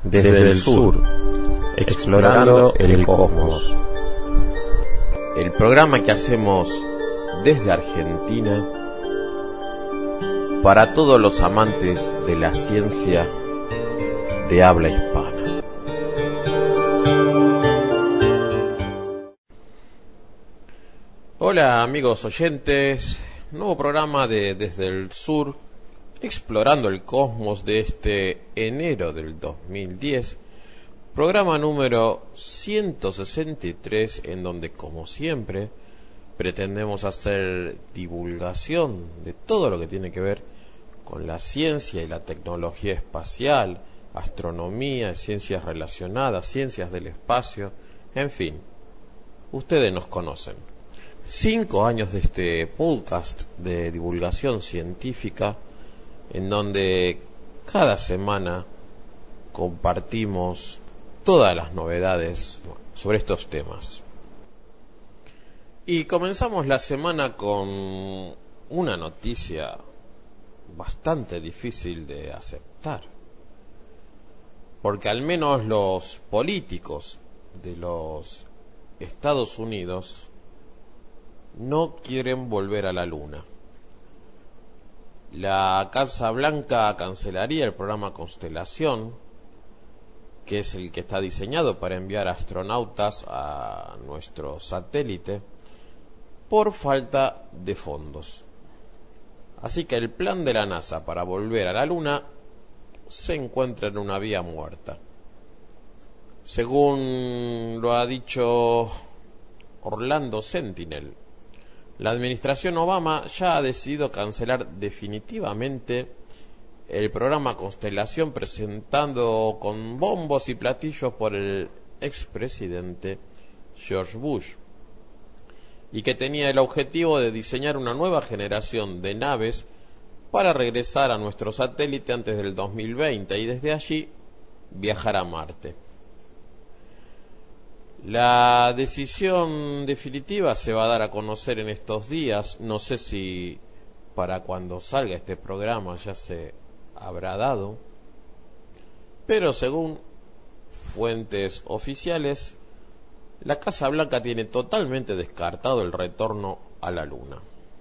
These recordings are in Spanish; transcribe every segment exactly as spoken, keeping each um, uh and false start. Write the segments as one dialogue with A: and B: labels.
A: desde el sur, explorando el cosmos.
B: El programa que hacemos desde Argentina para todos los amantes de la ciencia de habla hispana. Hola amigos oyentes, nuevo programa de Desde el Sur, explorando el cosmos de este enero del dos mil diez, programa número ciento sesenta y tres, en donde, como siempre, pretendemos hacer divulgación de todo lo que tiene que ver con la ciencia y la tecnología espacial, astronomía, ciencias relacionadas, ciencias del espacio, en fin, ustedes nos conocen. Cinco años de este podcast de divulgación científica, en donde cada semana compartimos todas las novedades sobre estos temas. Y comenzamos la semana con una noticia bastante difícil de aceptar, porque al menos los políticos de los Estados Unidos no quieren volver a la Luna. La Casa Blanca cancelaría el programa Constelación, que es el que está diseñado para enviar astronautas a nuestro satélite, por falta de fondos. Así que el plan de la NASA para volver a la Luna se encuentra en una vía muerta. Según lo ha dicho Orlando Sentinel, la administración Obama ya ha decidido cancelar definitivamente el programa Constelación, presentando con bombos y platillos por el expresidente George Bush, y que tenía el objetivo de diseñar una nueva generación de naves para regresar a nuestro satélite antes del dos mil veinte y desde allí viajar a Marte. La decisión definitiva se va a dar a conocer en estos días. No sé si para cuando salga este programa ya se habrá dado, pero según fuentes oficiales, la Casa Blanca tiene totalmente descartado el retorno a la Luna.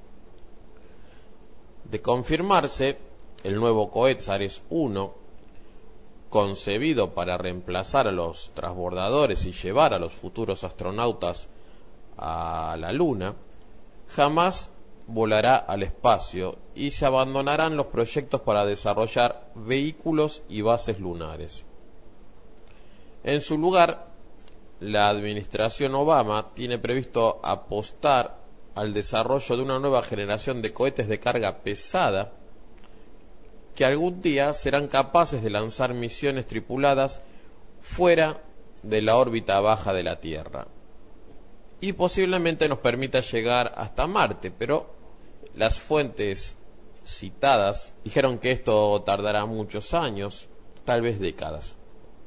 B: De confirmarse, el nuevo cohete Ares uno, concebido para reemplazar a los transbordadores y llevar a los futuros astronautas a la Luna, jamás volará al espacio y se abandonarán los proyectos para desarrollar vehículos y bases lunares. En su lugar, la administración Obama tiene previsto apostar al desarrollo de una nueva generación de cohetes de carga pesada que algún día serán capaces de lanzar misiones tripuladas fuera de la órbita baja de la Tierra y posiblemente nos permita llegar hasta Marte, pero las fuentes citadas dijeron que esto tardará muchos años, tal vez décadas.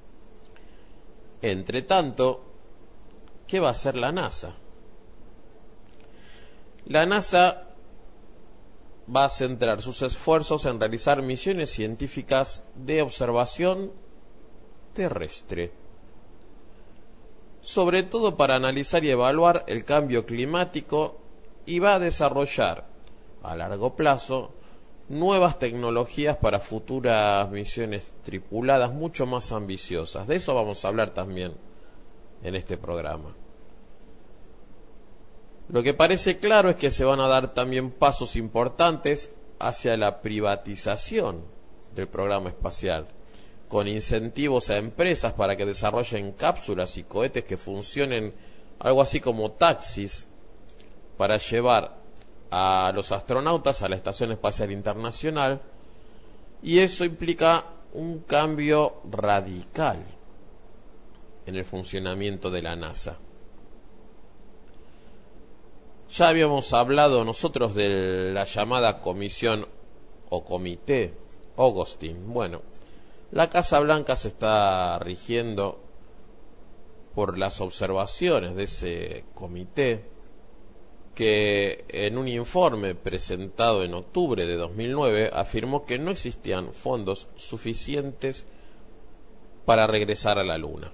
B: Entre tanto, ¿qué va a hacer la NASA? La NASA va a centrar sus esfuerzos en realizar misiones científicas de observación terrestre, sobre todo para analizar y evaluar el cambio climático, y va a desarrollar a largo plazo nuevas tecnologías para futuras misiones tripuladas mucho más ambiciosas. De eso vamos a hablar también en este programa. Lo que parece claro es que se van a dar también pasos importantes hacia la privatización del programa espacial, con incentivos a empresas para que desarrollen cápsulas y cohetes que funcionen algo así como taxis para llevar a los astronautas a la Estación Espacial Internacional, y eso implica un cambio radical en el funcionamiento de la NASA. Ya habíamos hablado nosotros de la llamada comisión o comité Augustine. Bueno, la Casa Blanca se está rigiendo por las observaciones de ese comité, que en un informe presentado en octubre de dos mil nueve afirmó que no existían fondos suficientes para regresar a la Luna.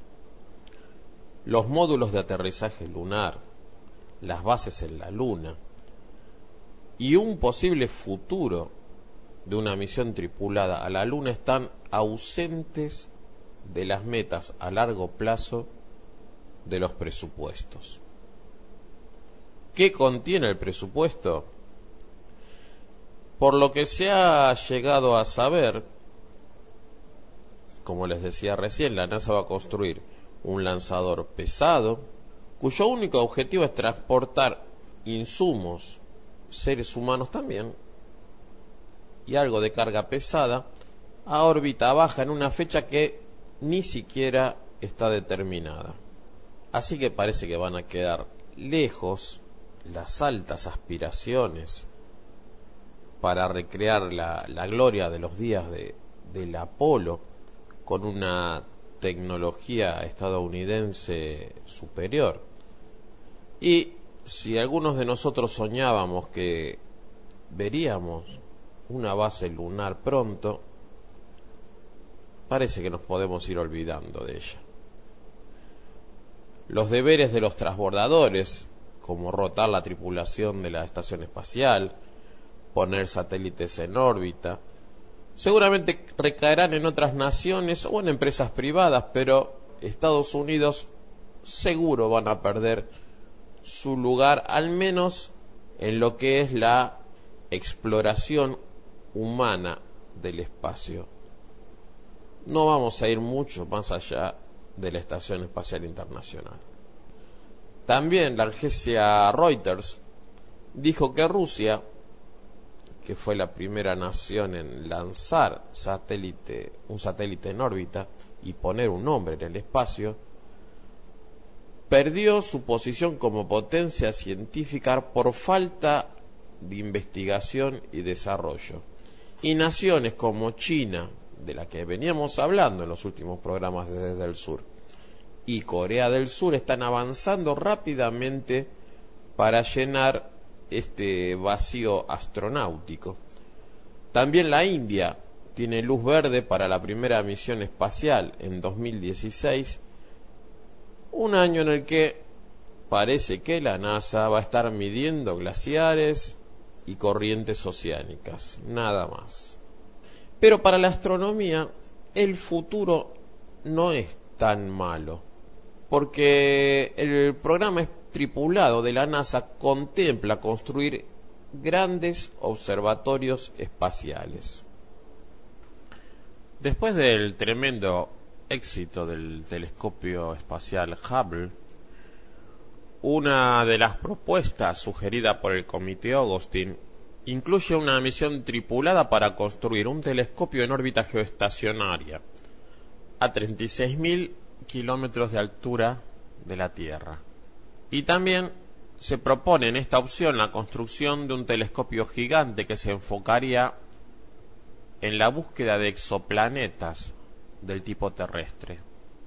B: Los módulos de aterrizaje lunar, las bases en la Luna y un posible futuro de una misión tripulada a la Luna están ausentes de las metas a largo plazo de los presupuestos. ¿Qué contiene el presupuesto? Por lo que se ha llegado a saber, como les decía recién, la NASA va a construir un lanzador pesado, cuyo único objetivo es transportar insumos, seres humanos también, y algo de carga pesada, a órbita baja en una fecha que ni siquiera está determinada. Así que parece que van a quedar lejos las altas aspiraciones para recrear la, la gloria de los días de, del Apolo con una tecnología estadounidense superior. Y si algunos de nosotros soñábamos que veríamos una base lunar pronto, parece que nos podemos ir olvidando de ella. Los deberes de los transbordadores, como rotar la tripulación de la estación espacial, poner satélites en órbita, seguramente recaerán en otras naciones o en empresas privadas, pero Estados Unidos seguro van a perder su lugar, al menos en lo que es la exploración humana del espacio. No vamos a ir mucho más allá de la Estación Espacial Internacional. También la agencia Reuters dijo que Rusia, que fue la primera nación en lanzar satélite, un satélite en órbita y poner un hombre en el espacio, perdió su posición como potencia científica por falta de investigación y desarrollo. Y naciones como China, de la que veníamos hablando en los últimos programas de Desde el Sur, y Corea del Sur están avanzando rápidamente para llenar este vacío astronáutico. También la India tiene luz verde para la primera misión espacial en dos mil dieciséis, un año en el que parece que la NASA va a estar midiendo glaciares y corrientes oceánicas, nada más. Pero para la astronomía el futuro no es tan malo, porque el programa tripulado de la NASA contempla construir grandes observatorios espaciales. Después del tremendo éxito del telescopio espacial Hubble, una de las propuestas sugerida por el Comité Augustine incluye una misión tripulada para construir un telescopio en órbita geoestacionaria a treinta y seis mil kilómetros de altura de la Tierra. Y también se propone en esta opción la construcción de un telescopio gigante que se enfocaría en la búsqueda de exoplanetas del tipo terrestre.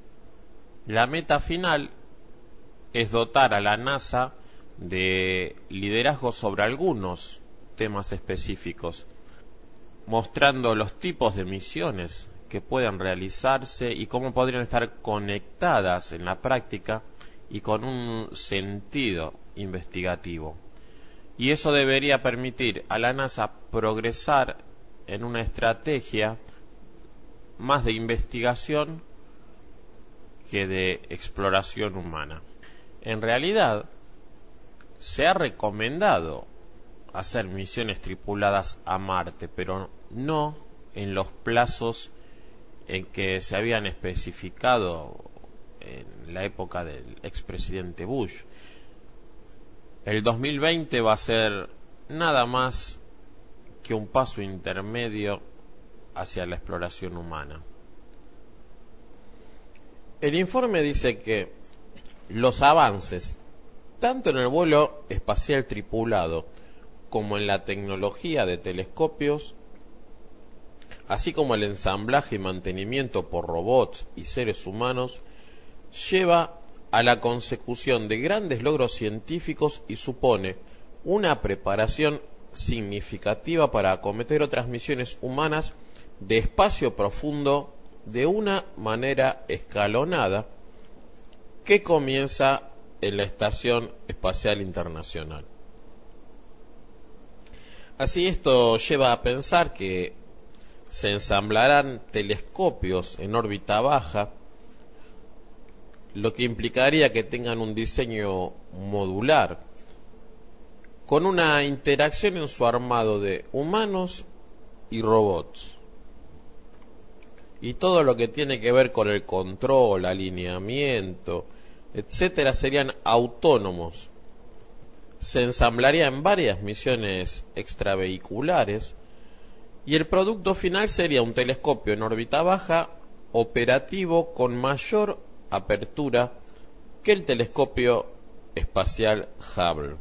B: La meta final es dotar a la NASA de liderazgo sobre algunos temas específicos, mostrando los tipos de misiones que pueden realizarse y cómo podrían estar conectadas en la práctica y con un sentido investigativo. Y eso debería permitir a la NASA progresar en una estrategia más de investigación que de exploración humana. En realidad, se ha recomendado hacer misiones tripuladas a Marte, pero no en los plazos en que se habían especificado en la época del expresidente Bush. El dos mil veinte va a ser nada más que un paso intermedio hacia la exploración humana. El informe dice que los avances, tanto en el vuelo espacial tripulado como en la tecnología de telescopios, así como el ensamblaje y mantenimiento por robots y seres humanos, lleva a la consecución de grandes logros científicos y supone una preparación significativa para acometer otras misiones humanas de espacio profundo de una manera escalonada que comienza en la Estación Espacial Internacional. Así, esto lleva a pensar que se ensamblarán telescopios en órbita baja, lo que implicaría que tengan un diseño modular, con una interacción en su armado de humanos y robots. Y todo lo que tiene que ver con el control, alineamiento, etcétera, serían autónomos. Se ensamblaría en varias misiones extravehiculares y el producto final sería un telescopio en órbita baja, operativo, con mayor apertura que el telescopio espacial Hubble.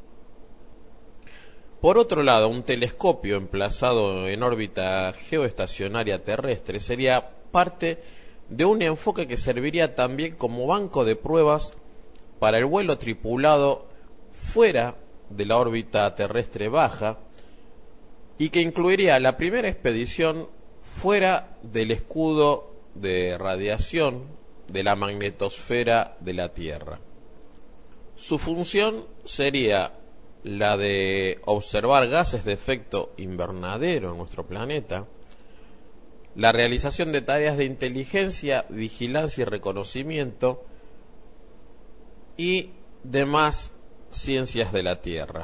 B: Por otro lado, un telescopio emplazado en órbita geoestacionaria terrestre sería parte de un enfoque que serviría también como banco de pruebas para el vuelo tripulado fuera de la órbita terrestre baja, y que incluiría la primera expedición fuera del escudo de radiación de la magnetosfera de la Tierra. Su función sería la de observar gases de efecto invernadero en nuestro planeta, la realización de tareas de inteligencia, vigilancia y reconocimiento y demás ciencias de la Tierra.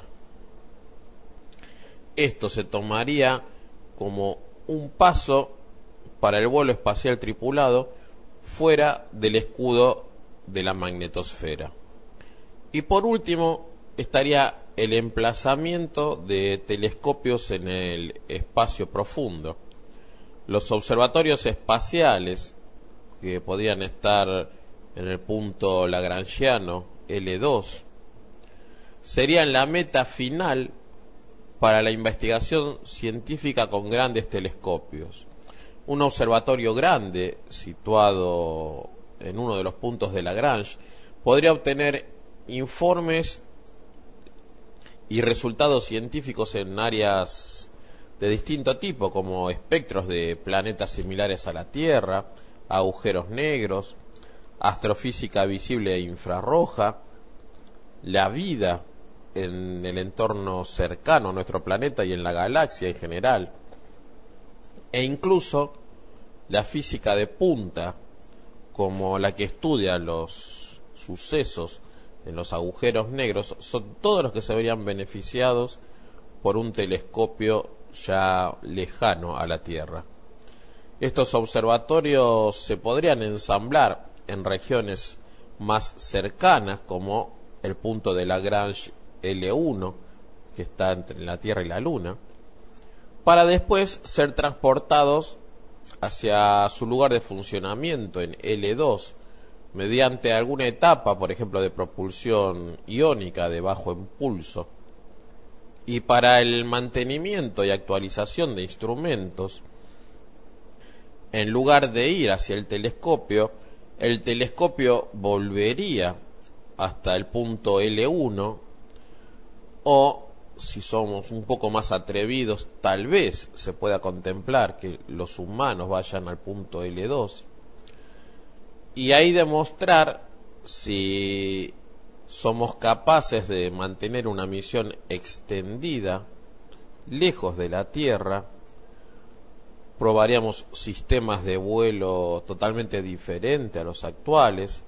B: Esto se tomaría como un paso para el vuelo espacial tripulado fuera del escudo de la magnetosfera. Y por último estaría el emplazamiento de telescopios en el espacio profundo. Los observatorios espaciales, que podían estar en el punto lagrangiano L dos, serían la meta final para la investigación científica con grandes telescopios. Un observatorio grande, situado en uno de los puntos de Lagrange, podría obtener informes y resultados científicos en áreas de distinto tipo, como espectros de planetas similares a la Tierra, agujeros negros, astrofísica visible e infrarroja, la vida en el entorno cercano a nuestro planeta y en la galaxia en general, e incluso la física de punta, como la que estudia los sucesos en los agujeros negros, son todos los que se verían beneficiados por un telescopio ya lejano a la Tierra. Estos observatorios se podrían ensamblar en regiones más cercanas, como el punto de Lagrange L uno, que está entre la Tierra y la Luna, para después ser transportados hacia su lugar de funcionamiento en L dos, mediante alguna etapa, por ejemplo, de propulsión iónica de bajo impulso. Y para el mantenimiento y actualización de instrumentos, en lugar de ir hacia el telescopio, el telescopio volvería hasta el punto L uno, o, si somos un poco más atrevidos, tal vez se pueda contemplar que los humanos vayan al punto L dos, y ahí demostrar si somos capaces de mantener una misión extendida lejos de la Tierra. Probaríamos sistemas de vuelo totalmente diferentes a los actuales,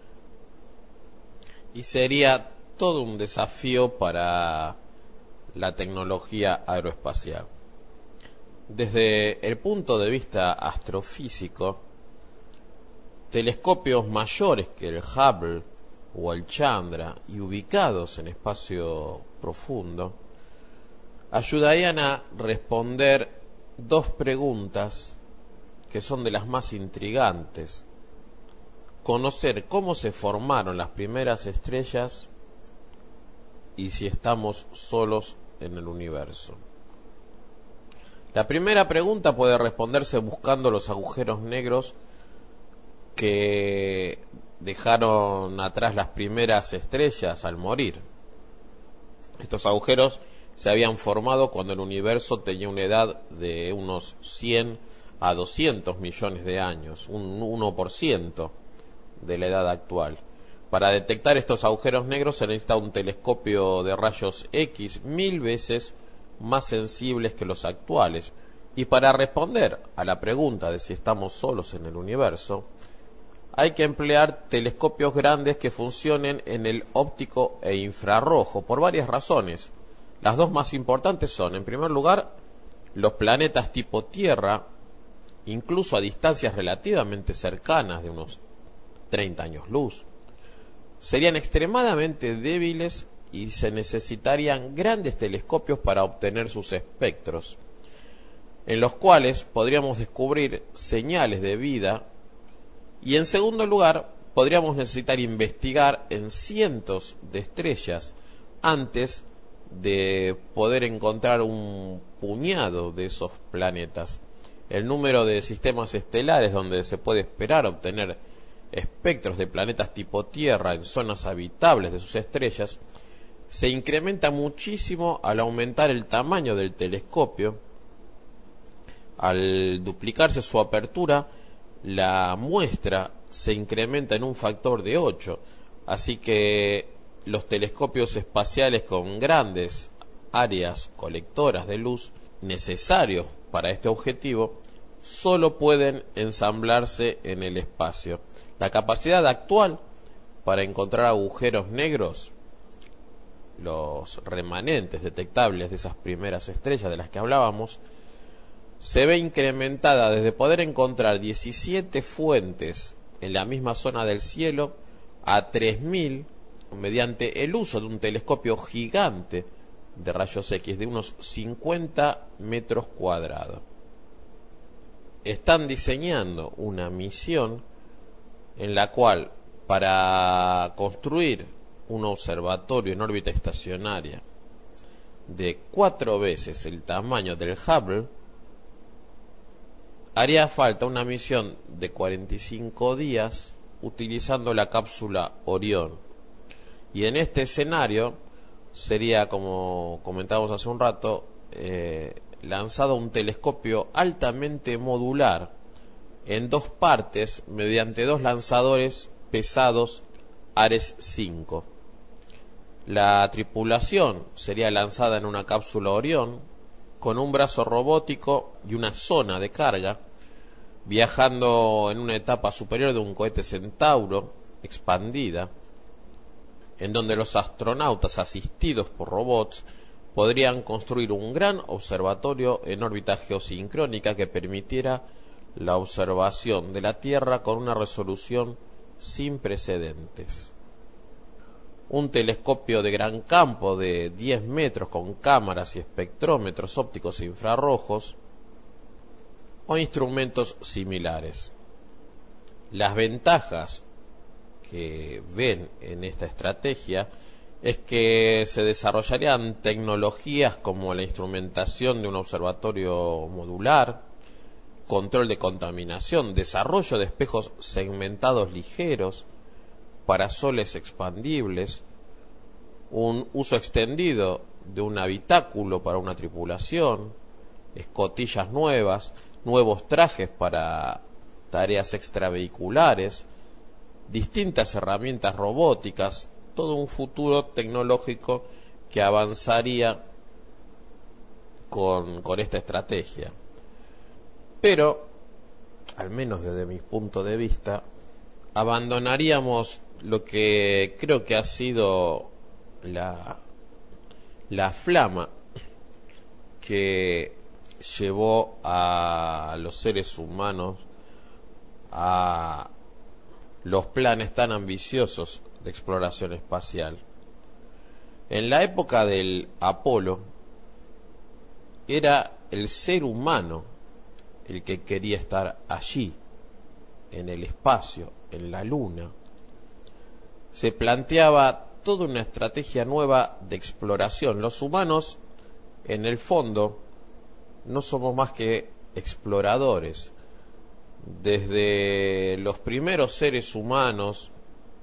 B: y sería todo un desafío para la tecnología aeroespacial. Desde el punto de vista astrofísico, telescopios mayores que el Hubble o el Chandra y ubicados en espacio profundo ayudarían a responder dos preguntas que son de las más intrigantes: conocer cómo se formaron las primeras estrellas y si estamos solos en el universo. La primera pregunta puede responderse buscando los agujeros negros que dejaron atrás las primeras estrellas al morir. Estos agujeros se habían formado cuando el universo tenía una edad de unos cien a doscientos millones de años, un uno por ciento de la edad actual. Para detectar estos agujeros negros se necesita un telescopio de rayos X mil veces más sensibles que los actuales. Y para responder a la pregunta de si estamos solos en el universo, hay que emplear telescopios grandes que funcionen en el óptico e infrarrojo, por varias razones. Las dos más importantes son, en primer lugar, los planetas tipo Tierra, incluso a distancias relativamente cercanas de unos treinta años luz, serían extremadamente débiles y se necesitarían grandes telescopios para obtener sus espectros, en los cuales podríamos descubrir señales de vida, y en segundo lugar, podríamos necesitar investigar en cientos de estrellas antes de poder encontrar un puñado de esos planetas. El número de sistemas estelares donde se puede esperar obtener espectros de planetas tipo Tierra en zonas habitables de sus estrellas se incrementa muchísimo al aumentar el tamaño del telescopio. Al duplicarse su apertura, la muestra se incrementa en un factor de ocho, así que los telescopios espaciales con grandes áreas colectoras de luz necesarios para este objetivo solo pueden ensamblarse en el espacio. La capacidad actual para encontrar agujeros negros, los remanentes detectables de esas primeras estrellas de las que hablábamos, se ve incrementada desde poder encontrar diecisiete fuentes en la misma zona del cielo a tres mil mediante el uso de un telescopio gigante de rayos X de unos cincuenta metros cuadrados. Están diseñando una misión en la cual, para construir un observatorio en órbita estacionaria de cuatro veces el tamaño del Hubble, haría falta una misión de cuarenta y cinco días utilizando la cápsula Orión. Y en este escenario sería, como comentábamos hace un rato, eh, lanzado un telescopio altamente modular en dos partes mediante dos lanzadores pesados Ares cinco. La tripulación sería lanzada en una cápsula Orión con un brazo robótico y una zona de carga, viajando en una etapa superior de un cohete Centauro expandida, en donde los astronautas asistidos por robots podrían construir un gran observatorio en órbita geosincrónica que permitiera la observación de la Tierra con una resolución sin precedentes. Un telescopio de gran campo de diez metros con cámaras y espectrómetros ópticos e infrarrojos o instrumentos similares. Las ventajas que ven en esta estrategia es que se desarrollarían tecnologías como la instrumentación de un observatorio modular, control de contaminación, desarrollo de espejos segmentados ligeros, parasoles expandibles, un uso extendido de un habitáculo para una tripulación, escotillas nuevas, nuevos trajes para tareas extravehiculares, distintas herramientas robóticas, todo un futuro tecnológico que avanzaría con, con esta estrategia. Pero, al menos desde mi punto de vista, abandonaríamos lo que creo que ha sido la, la flama que llevó a los seres humanos a los planes tan ambiciosos de exploración espacial. En la época del Apolo, era el ser humano el que quería estar allí, en el espacio, en la luna. Se planteaba toda una estrategia nueva de exploración. Los humanos, en el fondo, no somos más que exploradores. Desde los primeros seres humanos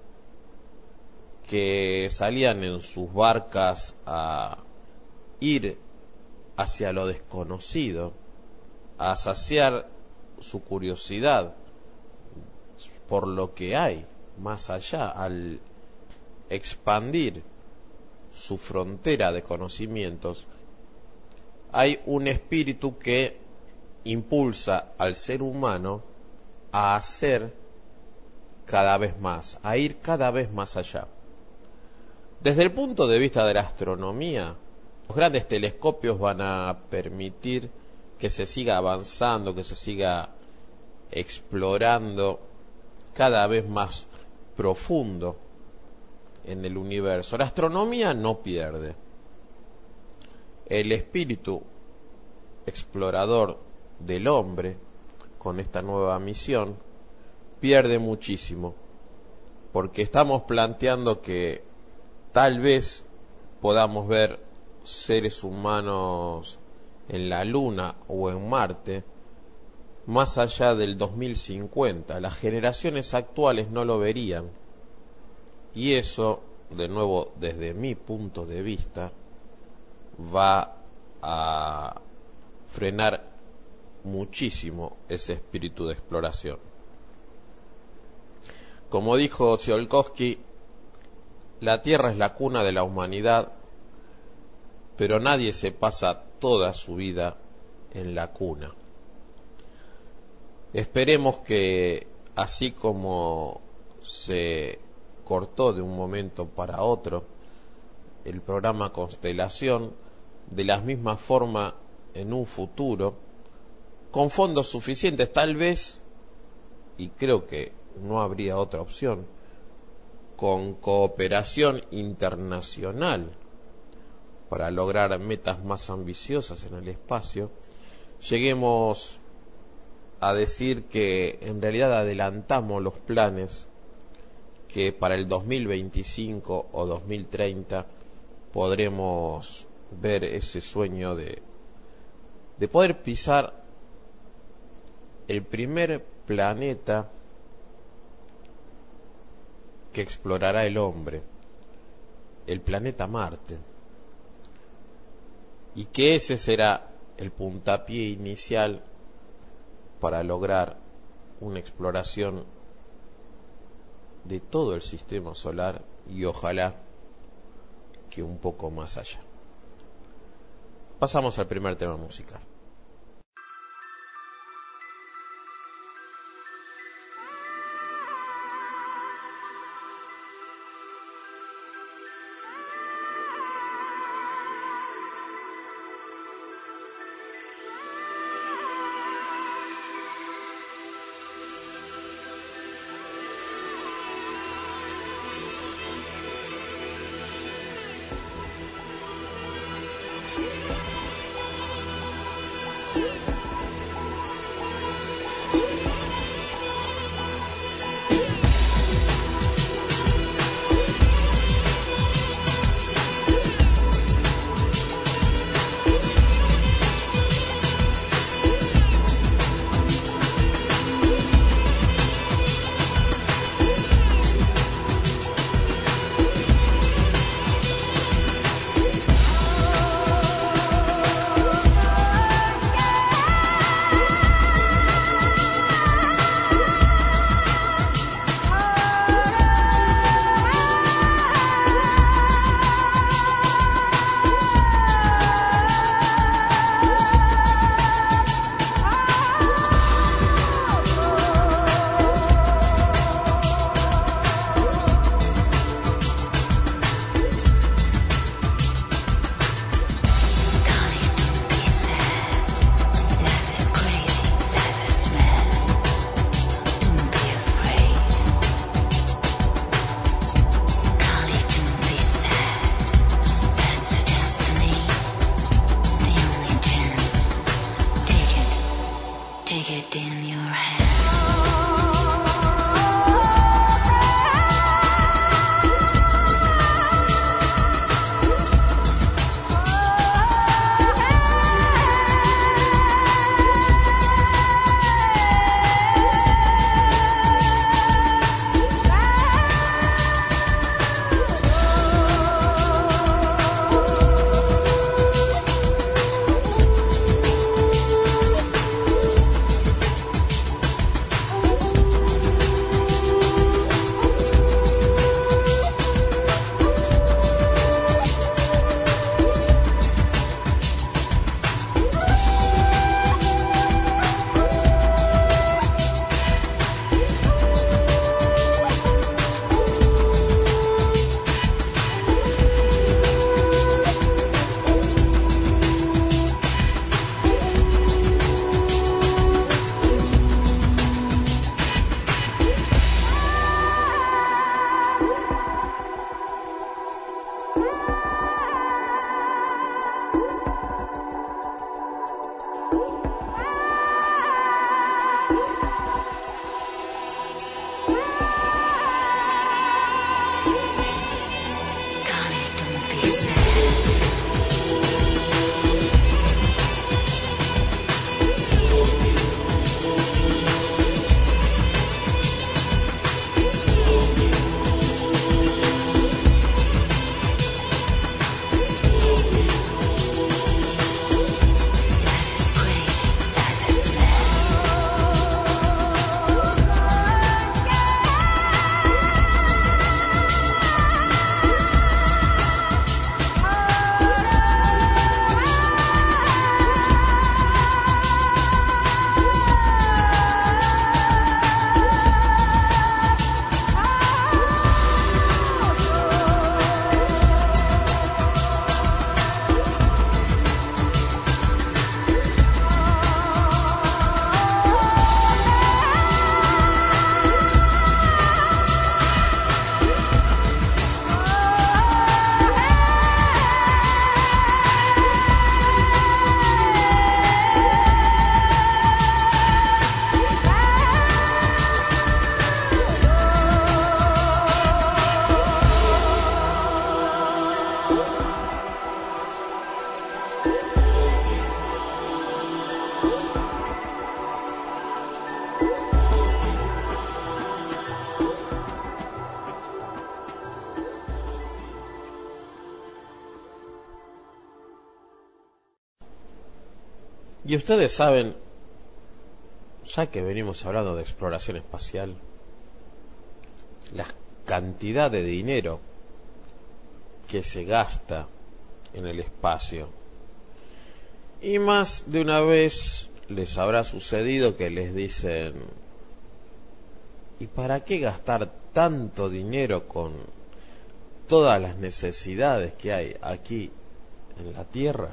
B: que salían en sus barcas a ir hacia lo desconocido, a saciar su curiosidad por lo que hay más allá, al expandir su frontera de conocimientos, hay un espíritu que impulsa al ser humano a hacer cada vez más, a ir cada vez más allá. Desde el punto de vista de la astronomía, los grandes telescopios van a permitir que se siga avanzando, que se siga explorando cada vez más profundo en el universo. La astronomía no pierde. El espíritu explorador del hombre, con esta nueva misión, pierde muchísimo, porque estamos planteando que tal vez podamos ver seres humanos en la Luna o en Marte más allá del dos mil cincuenta. Las generaciones actuales no lo verían, y eso, de nuevo, desde mi punto de vista, va a frenar muchísimo ese espíritu de exploración. Como dijo Tsiolkovsky, la Tierra es la cuna de la humanidad, pero nadie se pasa toda su vida en la cuna. Esperemos que, así como se cortó de un momento para otro el programa Constelación, de la misma forma en un futuro, con fondos suficientes tal vez, y creo que no habría otra opción, con cooperación internacional para lograr metas más ambiciosas en el espacio, lleguemos a decir que en realidad adelantamos los planes que para el dos mil veinticinco o dos mil treinta podremos ver ese sueño de, de poder pisar el primer planeta que explorará el hombre, el planeta Marte, y que ese será el puntapié inicial para lograr una exploración de todo el sistema solar y ojalá que un poco más allá. Pasamos al primer tema musical. Y ustedes saben, ya que venimos hablando de exploración espacial, la cantidad de dinero que se gasta en el espacio. Y más de una vez les habrá sucedido que les dicen: ¿y para qué gastar tanto dinero con todas las necesidades que hay aquí en la Tierra?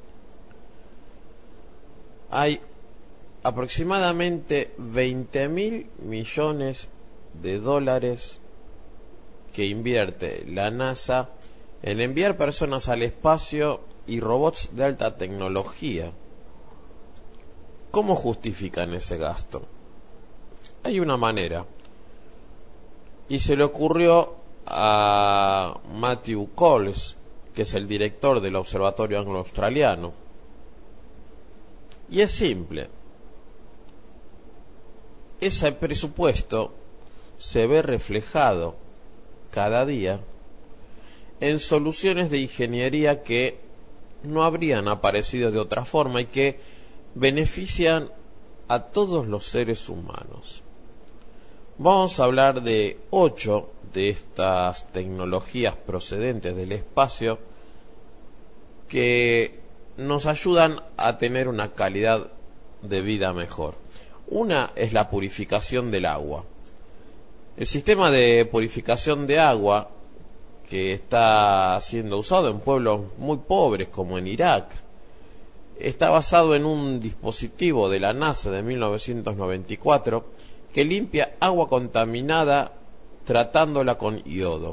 B: Hay aproximadamente veinte mil millones de dólares que invierte la NASA en enviar personas al espacio y robots de alta tecnología. ¿Cómo justifican ese gasto? Hay una manera, y se le ocurrió a Matthew Coles, que es el director del Observatorio Anglo-Australiano, y es simple. Ese presupuesto se ve reflejado cada día en soluciones de ingeniería que no habrían aparecido de otra forma y que benefician a todos los seres humanos. Vamos a hablar de ocho de estas tecnologías procedentes del espacio que nos ayudan a tener una calidad de vida mejor. Una es la purificación del agua. El sistema de purificación de agua, que está siendo usado en pueblos muy pobres como en Irak, está basado en un dispositivo de la NASA de mil novecientos noventa y cuatro que limpia agua contaminada tratándola con yodo.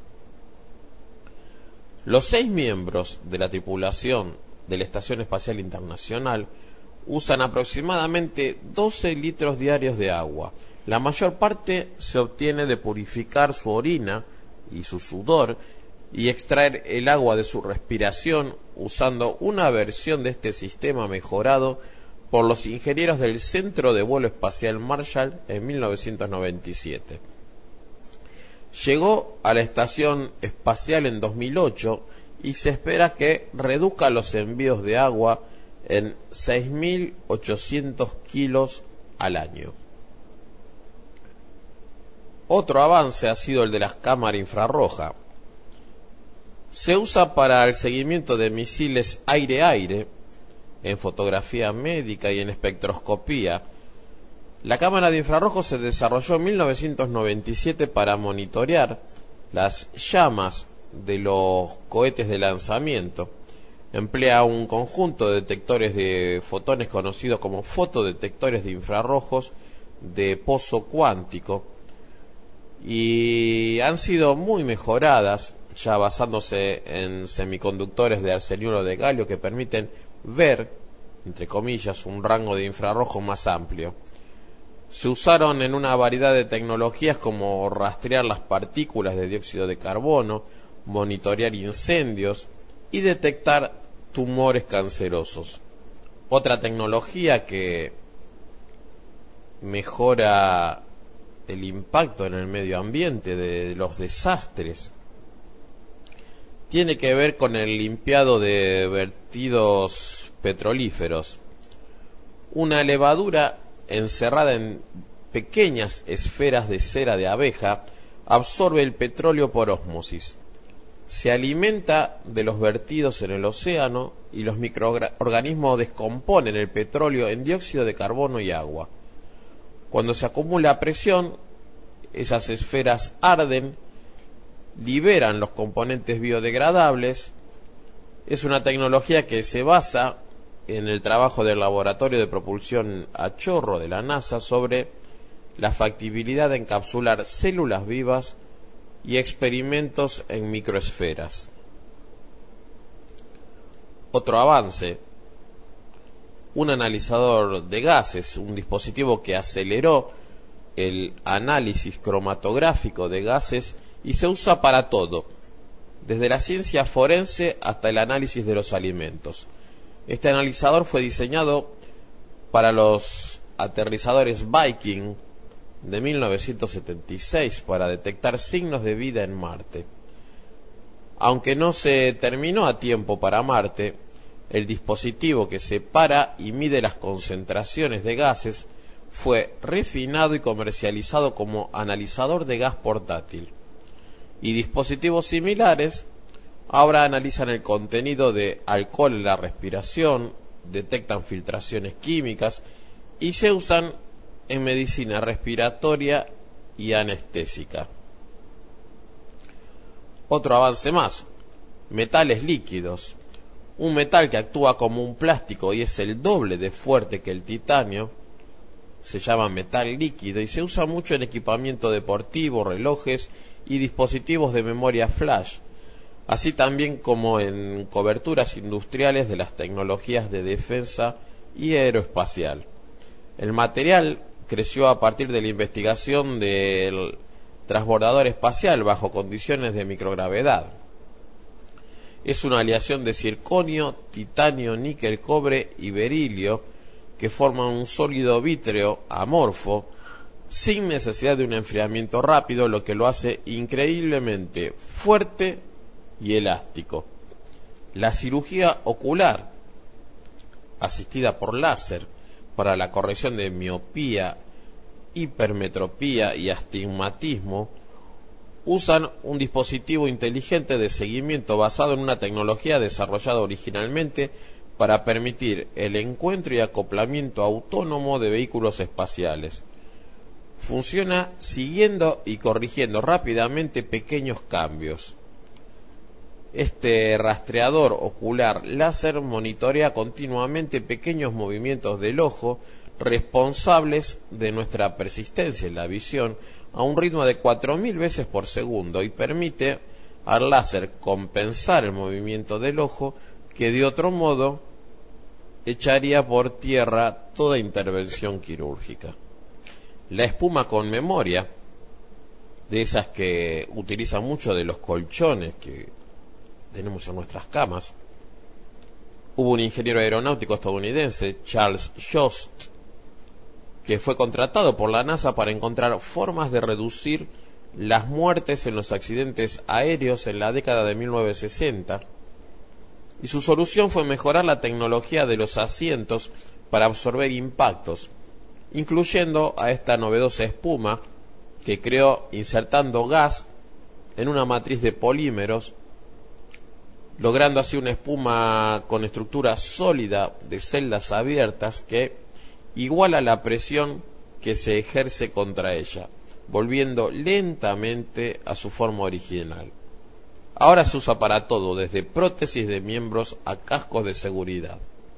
B: Los seis miembros de la tripulación de la Estación Espacial Internacional usan aproximadamente doce litros diarios de agua. La mayor parte se obtiene de purificar su orina y su sudor y extraer el agua de su respiración usando una versión de este sistema mejorado por los ingenieros del Centro de Vuelo Espacial Marshall en mil novecientos noventa y siete. Llegó a la estación espacial en dos mil ocho y se espera que reduzca los envíos de agua en seis mil ochocientos kilos al año. Otro avance ha sido el de la cámara infrarroja. Se usa para el seguimiento de misiles aire-aire, en fotografía médica y en espectroscopía. La cámara de infrarrojo se desarrolló en mil novecientos noventa y siete para monitorear las llamas de los cohetes de lanzamiento. Emplea un conjunto de detectores de fotones conocidos como fotodetectores de infrarrojos de pozo cuántico, y han sido muy mejoradas, ya basándose en semiconductores de arseniuro de galio que permiten ver, entre comillas, un rango de infrarrojo más amplio. Se usaron en una variedad de tecnologías como rastrear las partículas de dióxido de carbono, monitorear incendios y detectar tumores cancerosos. Otra tecnología que mejora el impacto en el medio ambiente de los desastres tiene que ver con el limpiado de vertidos petrolíferos. Una levadura encerrada en pequeñas esferas de cera de abeja absorbe el petróleo por ósmosis. Se alimenta de los vertidos en el océano y los microorganismos descomponen el petróleo en dióxido de carbono y agua. Cuando se acumula presión, esas esferas arden, liberan los componentes biodegradables. Es una tecnología que se basa en el trabajo del Laboratorio de Propulsión a Chorro de la NASA sobre la factibilidad de encapsular células vivas y experimentos en microesferas. Otro avance: un analizador de gases, un dispositivo que aceleró el análisis cromatográfico de gases y se usa para todo, desde la ciencia forense hasta el análisis de los alimentos. Este analizador fue diseñado para los aterrizadores Viking de mil novecientos setenta y seis para detectar signos de vida en Marte. Aunque no se terminó a tiempo para Marte, el dispositivo que separa y mide las concentraciones de gases fue refinado y comercializado como analizador de gas portátil. Y dispositivos similares ahora analizan el contenido de alcohol en la respiración, detectan filtraciones químicas y se usan en medicina respiratoria y anestésica. Otro avance más, metales líquidos. Un metal que actúa como un plástico y es el doble de fuerte que el titanio, se llama metal líquido y se usa mucho en equipamiento deportivo, relojes y dispositivos de memoria flash, así también como en coberturas industriales de las tecnologías de defensa y aeroespacial. El material creció a partir de la investigación del transbordador espacial bajo condiciones de microgravedad. Es una aleación de circonio, titanio, níquel, cobre y berilio que forman un sólido vítreo amorfo sin necesidad de un enfriamiento rápido, lo que lo hace increíblemente fuerte y elástico. La cirugía ocular asistida por láser para la corrección de miopía, hipermetropía y astigmatismo usan un dispositivo inteligente de seguimiento basado en una tecnología desarrollada originalmente para permitir el encuentro y acoplamiento autónomo de vehículos espaciales. Funciona siguiendo y corrigiendo rápidamente pequeños cambios. Este rastreador ocular láser monitorea continuamente pequeños movimientos del ojo responsables de nuestra persistencia en la visión a un ritmo de cuatro mil veces por segundo y permite al láser compensar el movimiento del ojo que de otro modo echaría por tierra toda intervención quirúrgica. La espuma con memoria, de esas que utilizan mucho de los colchones que tenemos en nuestras camas, hubo un ingeniero aeronáutico estadounidense, Charles Jost, que fue contratado por la NASA para encontrar formas de reducir las muertes en los accidentes aéreos en la década de mil novecientos sesenta, y su solución fue mejorar la tecnología de los asientos para absorber impactos, incluyendo a esta novedosa espuma que creó insertando gas en una matriz de polímeros, logrando así una espuma con estructura sólida de celdas abiertas que iguala la presión que se ejerce contra ella, volviendo lentamente a su forma original. Ahora se usa para todo, desde prótesis de miembros a cascos de seguridad.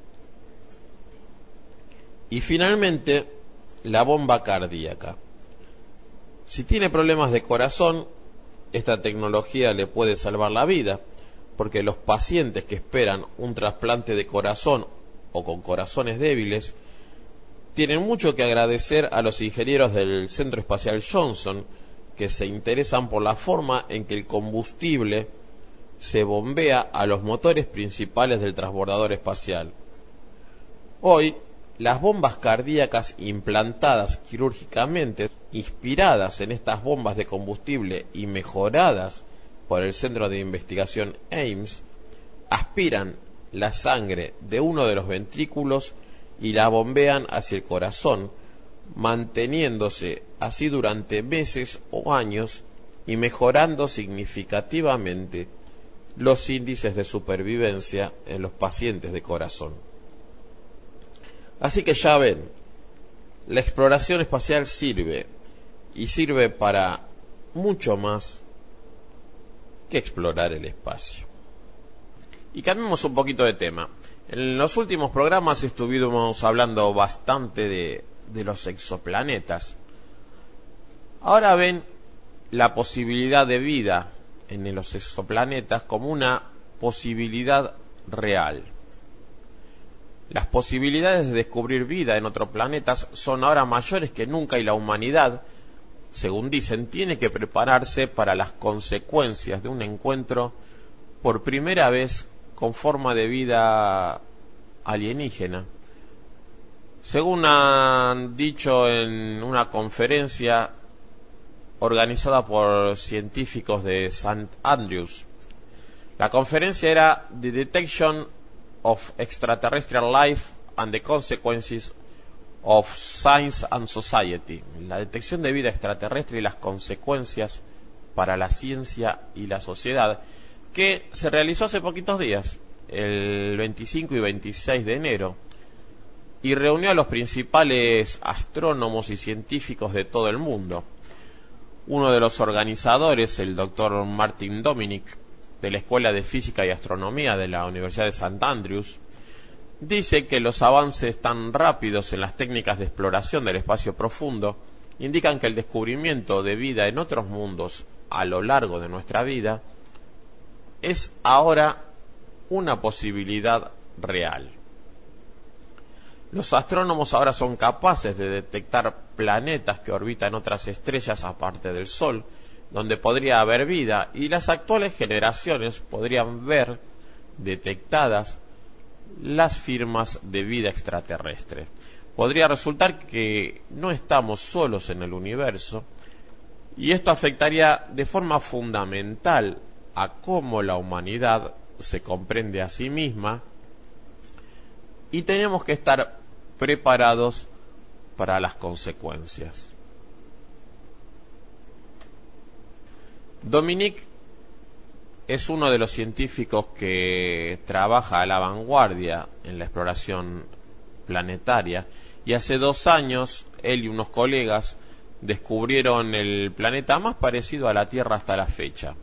B: Y finalmente, la bomba cardíaca. Si tiene problemas de corazón, esta tecnología le puede salvar la vida, porque los pacientes que esperan un trasplante de corazón o con corazones débiles tienen mucho que agradecer a los ingenieros del Centro Espacial Johnson, que se interesan por la forma en que el combustible se bombea a los motores principales del transbordador espacial. Hoy, las bombas cardíacas implantadas quirúrgicamente, inspiradas en estas bombas de combustible y mejoradas por el Centro de Investigación Ames, aspiran la sangre de uno de los ventrículos y la bombean hacia el corazón, manteniéndose así durante meses o años y mejorando significativamente los índices de supervivencia en los pacientes de corazón. Así que ya ven, la exploración espacial sirve, y sirve para mucho más que explorar el espacio. Y cambiemos un poquito de tema. En los últimos programas estuvimos hablando bastante de, de los exoplanetas. Ahora ven la posibilidad de vida en los exoplanetas como una posibilidad real. Las posibilidades de descubrir vida en otros planetas son ahora mayores que nunca y la humanidad, según dicen, tiene que prepararse para las consecuencias de un encuentro por primera vez con forma de vida alienígena. Según han dicho en una conferencia organizada por científicos de Saint Andrews, la conferencia era The Detection of Extraterrestrial Life and the Consequences of Science and Society, la detección de vida extraterrestre y las consecuencias para la ciencia y la sociedad, que se realizó hace poquitos días, el veinticinco y veintiséis de enero, y reunió a los principales astrónomos y científicos de todo el mundo. Uno de los organizadores, el doctor Martin Dominic, de la Escuela de Física y Astronomía de la Universidad de Saint Andrews, dice que los avances tan rápidos en las técnicas de exploración del espacio profundo indican que el descubrimiento de vida en otros mundos a lo largo de nuestra vida es ahora una posibilidad real. Los astrónomos ahora son capaces de detectar planetas que orbitan otras estrellas aparte del Sol, donde podría haber vida, y las actuales generaciones podrían ver detectadas las firmas de vida extraterrestre. Podría resultar que no estamos solos en el universo, y esto afectaría de forma fundamental a cómo la humanidad se comprende a sí misma, y tenemos que estar preparados para las consecuencias. Dominic es uno de los científicos que trabaja a la vanguardia en la exploración planetaria, y hace dos años él y unos colegas descubrieron el planeta más parecido a la Tierra hasta la fecha,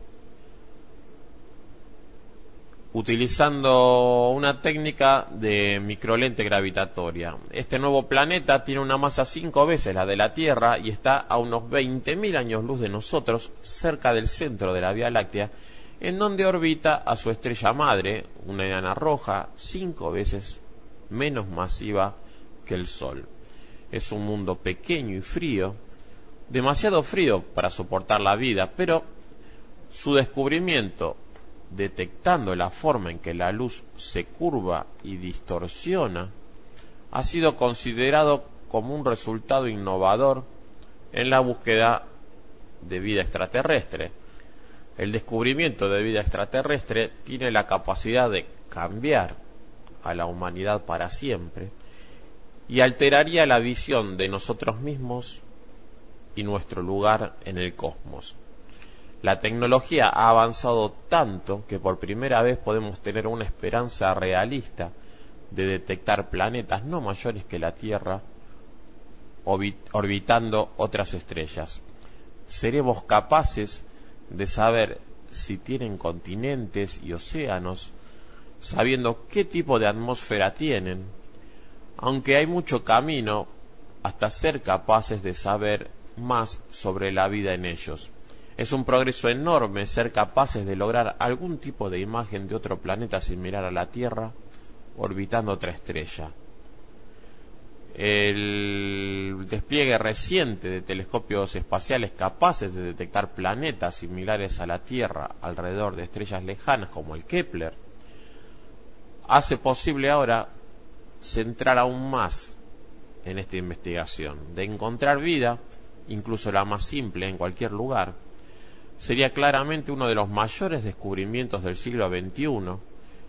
B: utilizando una técnica de microlente gravitatoria. Este nuevo planeta tiene una masa cinco veces la de la Tierra y está a unos veinte mil años luz de nosotros, cerca del centro de la Vía Láctea, en donde orbita a su estrella madre, una enana roja, cinco veces menos masiva que el Sol. Es un mundo pequeño y frío, demasiado frío para soportar la vida, pero su descubrimiento, detectando la forma en que la luz se curva y distorsiona, ha sido considerado como un resultado innovador en la búsqueda de vida extraterrestre. El descubrimiento de vida extraterrestre tiene la capacidad de cambiar a la humanidad para siempre y alteraría la visión de nosotros mismos y nuestro lugar en el cosmos. La tecnología ha avanzado tanto que por primera vez podemos tener una esperanza realista de detectar planetas no mayores que la Tierra orbitando otras estrellas. Seremos capaces de saber si tienen continentes y océanos, sabiendo qué tipo de atmósfera tienen, aunque hay mucho camino hasta ser capaces de saber más sobre la vida en ellos. Es un progreso enorme ser capaces de lograr algún tipo de imagen de otro planeta similar a la Tierra orbitando otra estrella. El despliegue reciente de telescopios espaciales capaces de detectar planetas similares a la Tierra alrededor de estrellas lejanas como el Kepler hace posible ahora centrar aún más en esta investigación, de encontrar vida, incluso la más simple, en cualquier lugar. Sería claramente uno de los mayores descubrimientos del siglo veintiuno,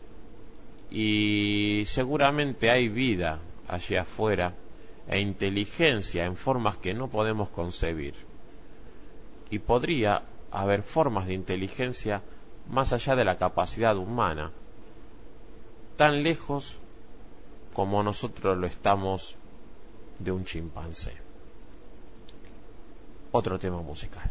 B: y seguramente hay vida allí afuera e inteligencia en formas que no podemos concebir. Y podría haber formas de inteligencia más allá de la capacidad humana, tan lejos como nosotros lo estamos de un chimpancé. Otro tema musical.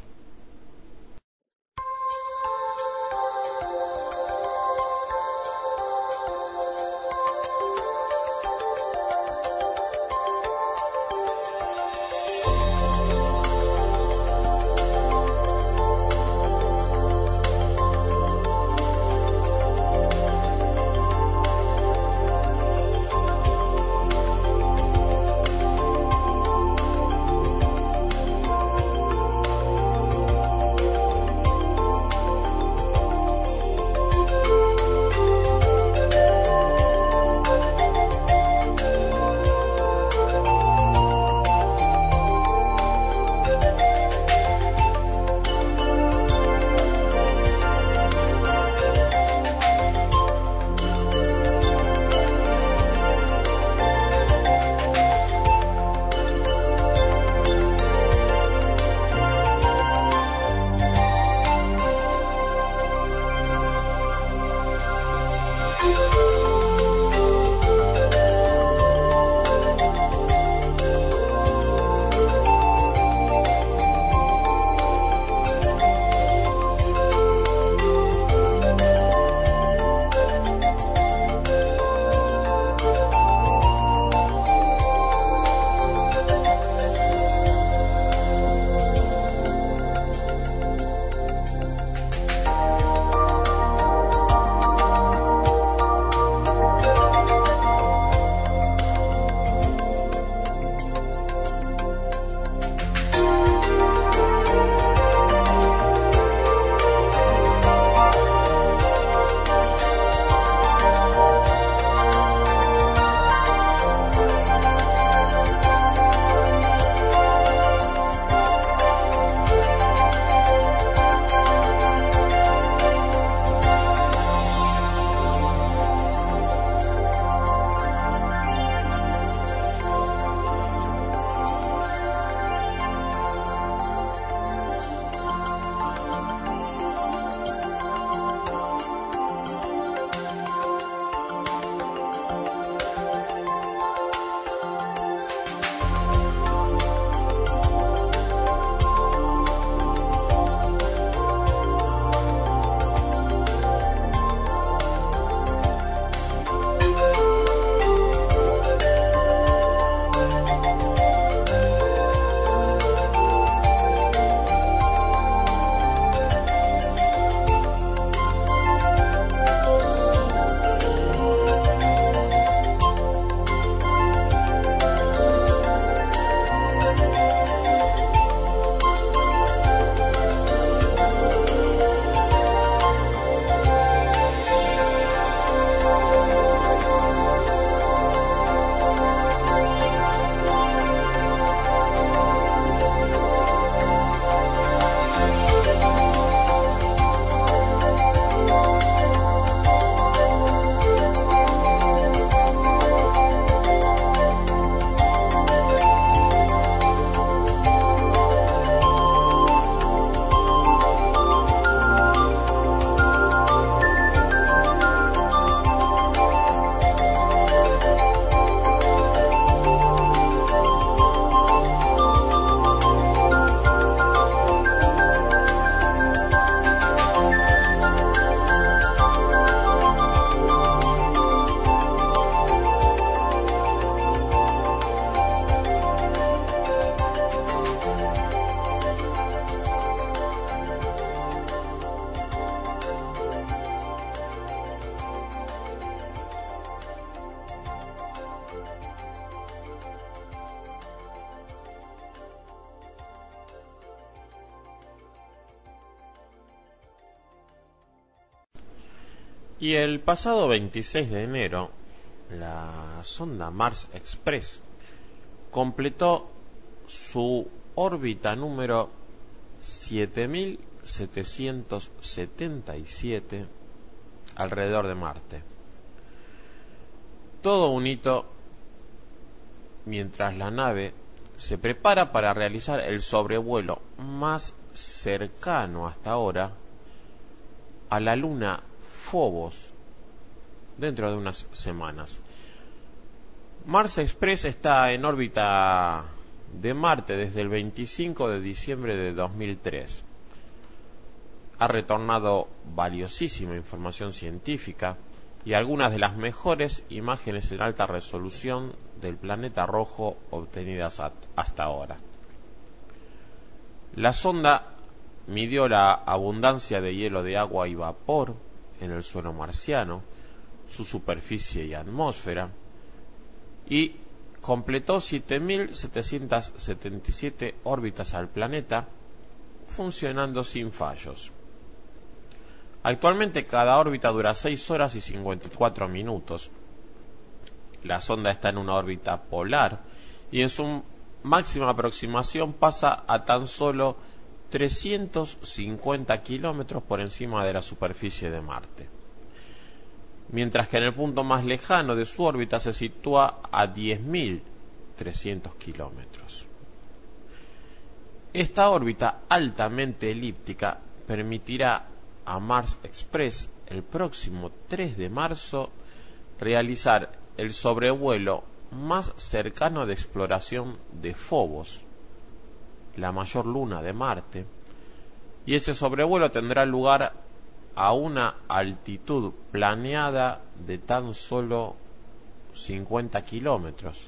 B: Y el pasado veintiséis de enero, la sonda Mars Express completó su órbita número siete mil setecientos setenta y siete alrededor de Marte. Todo un hito mientras la nave se prepara para realizar el sobrevuelo más cercano hasta ahora a la luna Phobos dentro de unas semanas. Mars Express está en órbita de Marte desde el veinticinco de diciembre de dos mil tres. Ha retornado valiosísima información científica y algunas de las mejores imágenes en alta resolución del planeta rojo obtenidas hasta ahora. La sonda midió la abundancia de hielo de agua y vapor en el suelo marciano, su superficie y atmósfera, y completó siete mil setecientos setenta y siete órbitas al planeta, funcionando sin fallos. Actualmente cada órbita dura seis horas y cincuenta y cuatro minutos. La sonda está en una órbita polar y en su máxima aproximación pasa a tan solo trescientos cincuenta kilómetros por encima de la superficie de Marte, mientras que en el punto más lejano de su órbita se sitúa a diez mil trescientos kilómetros. Esta órbita altamente elíptica permitirá a Mars Express el próximo tres de marzo realizar el sobrevuelo más cercano de exploración de Phobos, la mayor luna de Marte, y ese sobrevuelo tendrá lugar a una altitud planeada de tan solo cincuenta kilómetros.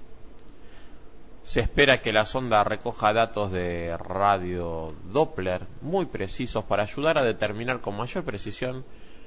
B: Se espera que la sonda recoja datos de radio Doppler muy precisos para ayudar a determinar con mayor precisión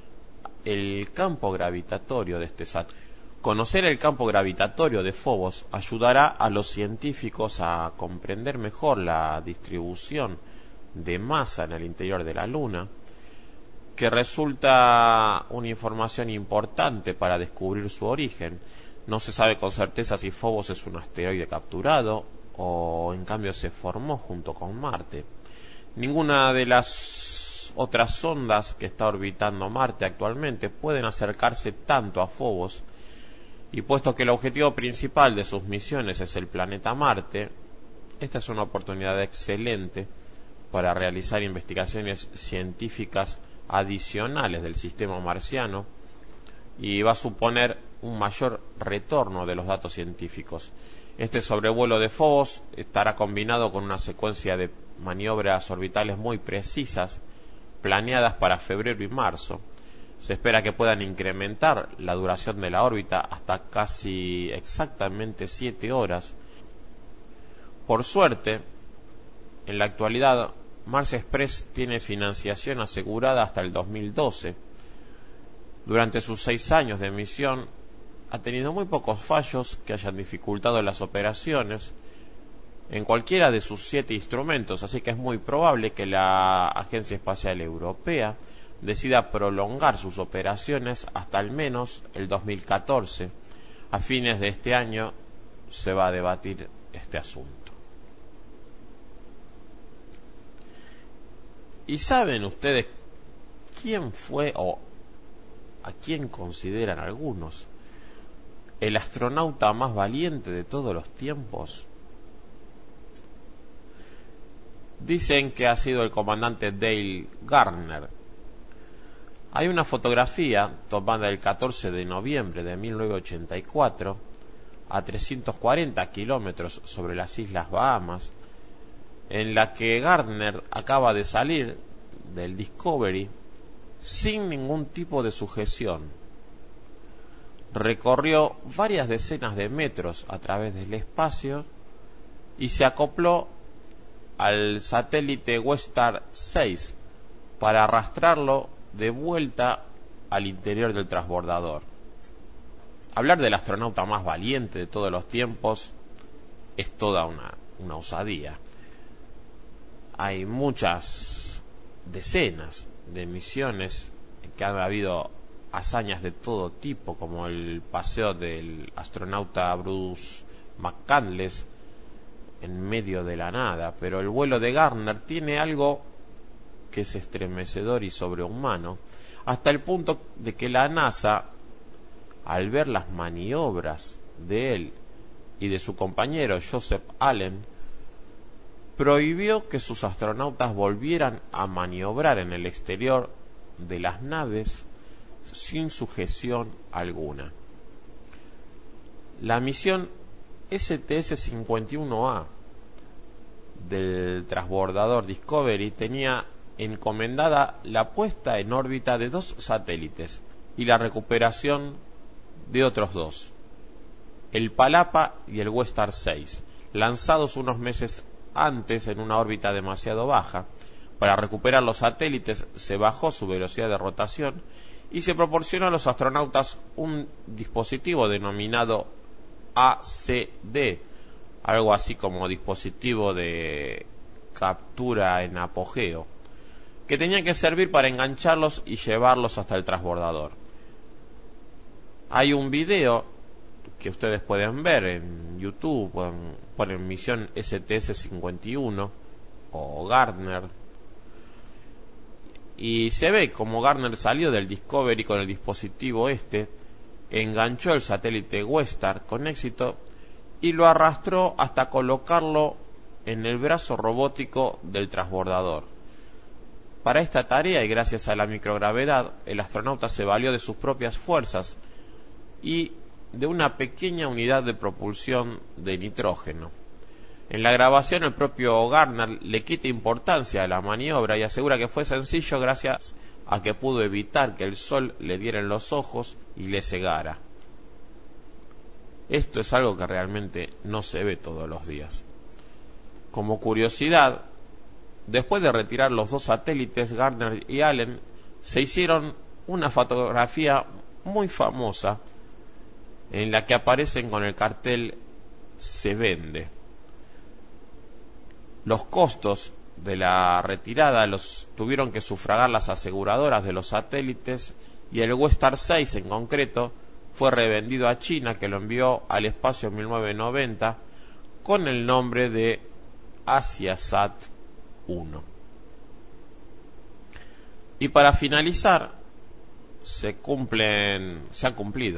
B: el campo gravitatorio de este satélite. Conocer el campo gravitatorio de Phobos ayudará a los científicos a comprender mejor la distribución de masa en el interior de la Luna, que resulta una información importante para descubrir su origen. No se sabe con certeza si Phobos es un asteroide capturado o en cambio se formó junto con Marte. Ninguna de las otras sondas que está orbitando Marte actualmente pueden acercarse tanto a Phobos, y puesto que el objetivo principal de sus misiones es el planeta Marte, esta es una oportunidad excelente para realizar investigaciones científicas adicionales del sistema marciano y va a suponer un mayor retorno de los datos científicos. Este sobrevuelo de Phobos estará combinado con una secuencia de maniobras orbitales muy precisas planeadas para febrero y marzo. Se espera que puedan incrementar la duración de la órbita hasta casi exactamente siete horas. Por suerte, en la actualidad, Mars Express tiene financiación asegurada hasta el dos mil doce. Durante sus seis años de misión, ha tenido muy pocos fallos que hayan dificultado las operaciones en cualquiera de sus siete instrumentos, así que es muy probable que la Agencia Espacial Europea decida prolongar sus operaciones hasta al menos el dos mil catorce. A fines de este año se va a debatir este asunto. ¿Y saben ustedes quién fue o a quién consideran algunos el astronauta más valiente de todos los tiempos? Dicen que ha sido el comandante Dale Gardner. Hay una fotografía tomada el catorce de noviembre de mil novecientos ochenta y cuatro a trescientos cuarenta kilómetros sobre las Islas Bahamas, en la que Gardner acaba de salir del Discovery sin ningún tipo de sujeción. Recorrió varias decenas de metros a través del espacio y se acopló al satélite Westar seis para arrastrarlo de vuelta al interior del transbordador. Hablar del astronauta más valiente de todos los tiempos es toda una, una osadía. Hay muchas decenas de misiones que han habido hazañas de todo tipo, como el paseo del astronauta Bruce McCandless en medio de la nada, pero el vuelo de Gardner tiene algo que es estremecedor y sobrehumano, hasta el punto de que la NASA, al ver las maniobras de él y de su compañero Joseph Allen, prohibió que sus astronautas volvieran a maniobrar en el exterior de las naves sin sujeción alguna. La misión S T S cincuenta y uno A del transbordador Discovery tenía encomendada la puesta en órbita de dos satélites y la recuperación de otros dos, el Palapa y el Westar seis, lanzados unos meses antes en una órbita demasiado baja. Para recuperar los satélites se bajó su velocidad de rotación y se proporcionó a los astronautas un dispositivo denominado A C D, algo así como dispositivo de captura en apogeo, que tenía que servir para engancharlos y llevarlos hasta el transbordador. Hay un video que ustedes pueden ver en YouTube, pueden poner misión S T S cincuenta y uno o Gardner, y se ve como Gardner salió del Discovery con el dispositivo este, enganchó el satélite Westar con éxito y lo arrastró hasta colocarlo en el brazo robótico del transbordador. Para esta tarea, y gracias a la microgravedad, el astronauta se valió de sus propias fuerzas y de una pequeña unidad de propulsión de nitrógeno. En la grabación, el propio Gardner le quita importancia a la maniobra y asegura que fue sencillo gracias a que pudo evitar que el sol le diera en los ojos y le cegara. Esto es algo que realmente no se ve todos los días. Como curiosidad, después de retirar los dos satélites, Gardner y Allen se hicieron una fotografía muy famosa en la que aparecen con el cartel "Se vende". Los costos de la retirada los tuvieron que sufragar las aseguradoras de los satélites, y el Westar seis en concreto fue revendido a China, que lo envió al espacio en mil novecientos noventa con el nombre de AsiaSat uno. Y para finalizar, se cumplen, se han cumplido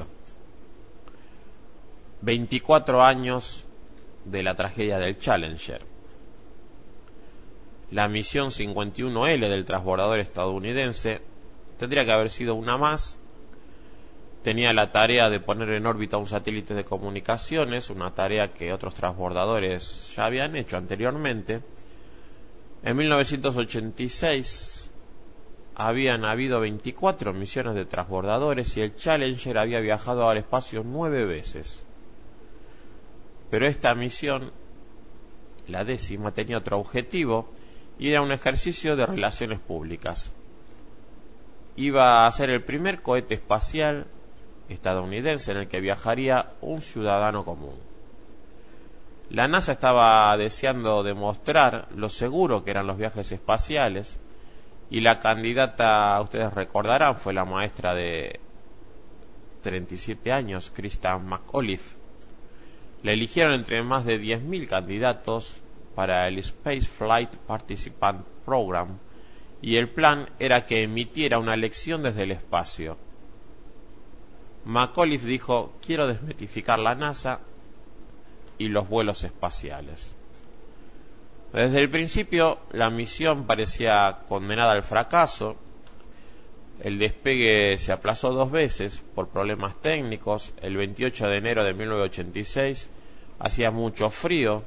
B: veinticuatro años de la tragedia del Challenger. La misión cincuenta y uno L del transbordador estadounidense tendría que haber sido una más. Tenía la tarea de poner en órbita un satélite de comunicaciones, una tarea que otros transbordadores ya habían hecho anteriormente. En mil novecientos ochenta y seis habían habido veinticuatro misiones de transbordadores y el Challenger había viajado al espacio nueve veces. Pero esta misión, la décima, tenía otro objetivo y era un ejercicio de relaciones públicas. Iba a ser el primer cohete espacial estadounidense en el que viajaría un ciudadano común. La NASA estaba deseando demostrar lo seguro que eran los viajes espaciales, y la candidata, ustedes recordarán, fue la maestra de treinta y siete años, Christa McAuliffe. La eligieron entre más de diez mil candidatos para el Space Flight Participant Program, y el plan era que emitiera una lección desde el espacio. McAuliffe dijo: quiero desmitificar la NASA y los vuelos espaciales. Desde el principio la misión parecía condenada al fracaso. El despegue se aplazó dos veces por problemas técnicos. El veintiocho de enero de mil novecientos ochenta y seis hacía mucho frío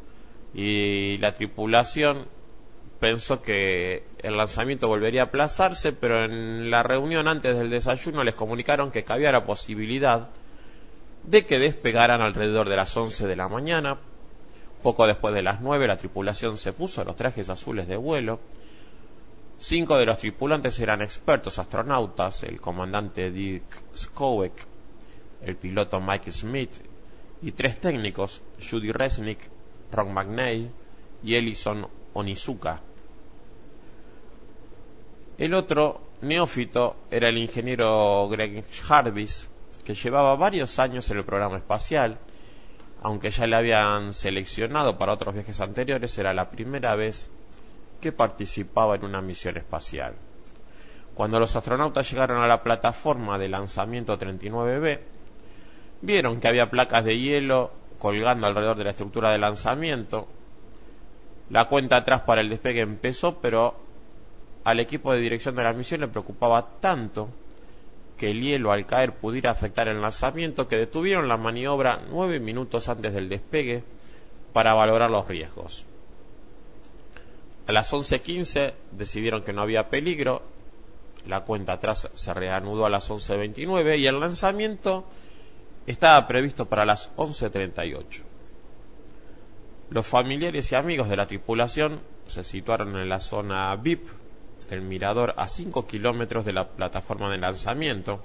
B: y la tripulación pensó que el lanzamiento volvería a aplazarse, pero en la reunión antes del desayuno les comunicaron que cabía la posibilidad de que despegaran alrededor de las once de la mañana. Poco después de las nueve, la tripulación se puso los trajes azules de vuelo. Cinco de los tripulantes eran expertos astronautas: el comandante Dick Skowek, el piloto Mike Smith y tres técnicos: Judy Resnick, Ron McNeil y Ellison Onizuka. El otro neófito era el ingeniero Greg Jarvis, que llevaba varios años en el programa espacial. Aunque ya le habían seleccionado para otros viajes anteriores, era la primera vez que participaba en una misión espacial. Cuando los astronautas llegaron a la plataforma de lanzamiento treinta y nueve B, vieron que había placas de hielo colgando alrededor de la estructura de lanzamiento. La cuenta atrás para el despegue empezó, pero al equipo de dirección de la misión le preocupaba tanto que el hielo al caer pudiera afectar el lanzamiento que detuvieron la maniobra nueve minutos antes del despegue para valorar los riesgos. A las once quince decidieron que no había peligro, la cuenta atrás se reanudó a las once veintinueve y el lanzamiento estaba previsto para las once treinta y ocho. Los familiares y amigos de la tripulación se situaron en la zona V I P del mirador a cinco kilómetros de la plataforma de lanzamiento.